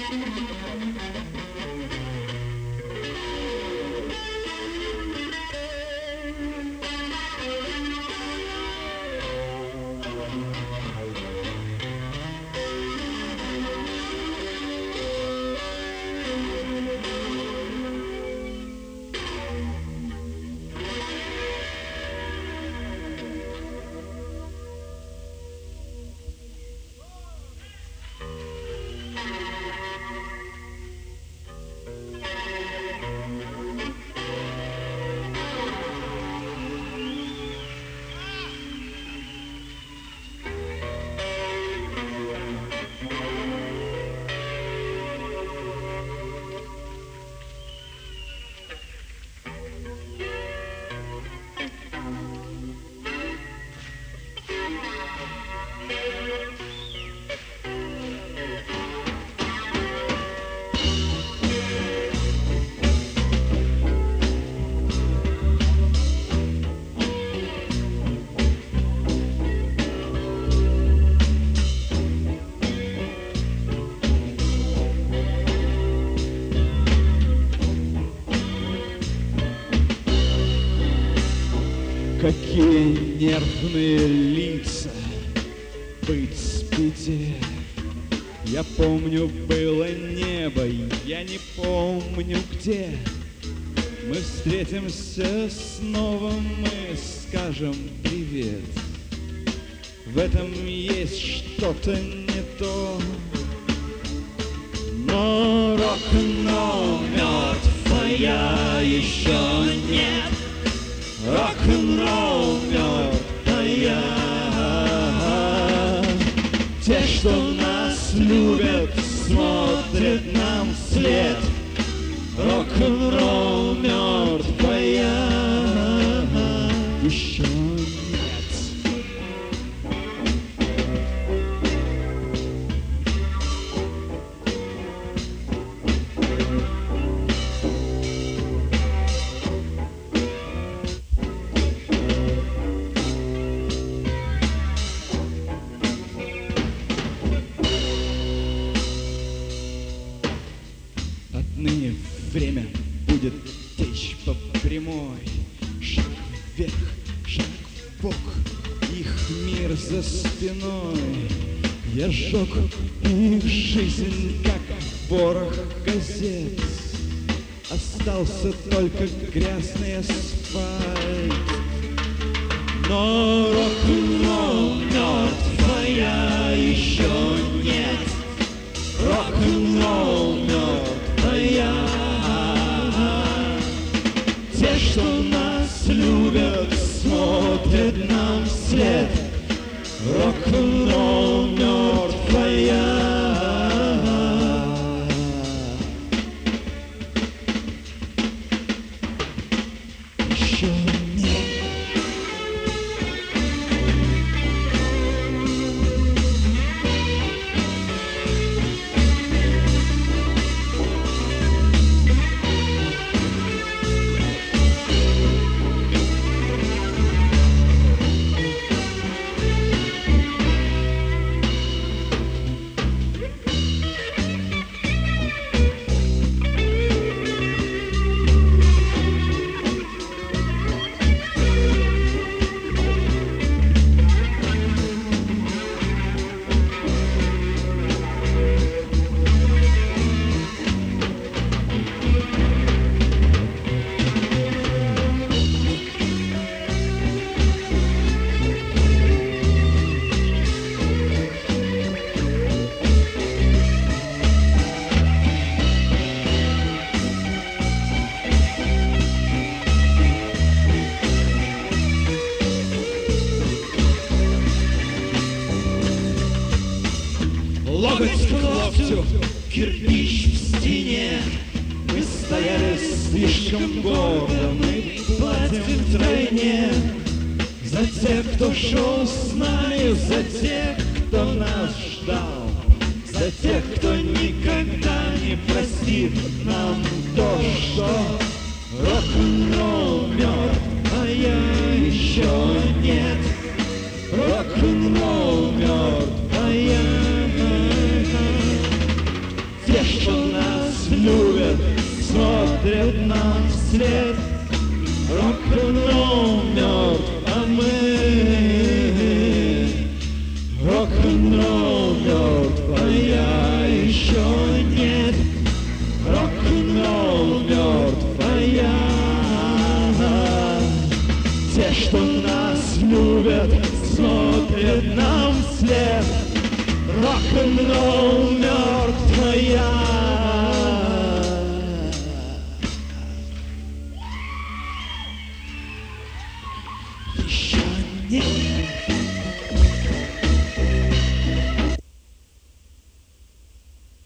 Какие нервные лица быть спите. Я помню, было небо, я не помню где. Мы встретимся снова, мы скажем привет. В этом есть что-то не то. Но рок-н-ролл мертвая еще нет. Рок-н-ролл мертвая. Те, что нас любят, смотрят нам вслед. Рок-н-ролл мертвая еще нет. Отныне время будет течь по прямой. Шаг вверх, шаг вбок, их мир за спиной. Я сжег их жизнь, как ворох газет. Остался только грязный асфальт. Но рок-н-ролл мертвая еще нет. Рок-н-ролл мертвая. Те, что нас любят, смотрят нам вслед. Рок-н-ролл мертвая. Еще нет. Локоть к локтю, кирпич в стене. Мы стояли слишком гордо, мы платим втройне. За тех, кто шел с нами, за тех, кто нас ждал. За тех, кто никогда не простит нам то, что рок-н-ролл мертвая еще нет. Рок-н-ролл мертвая. Те, смотрят нам вслед. Рок-н-ролл мертв, а мы. Рок-н-ролл мертв, а я еще нет. Рок-н-ролл мертв, а я. Те, что нас любят, смотрят нам вслед. Рок-н-ролл мертв, а я. Еще нет.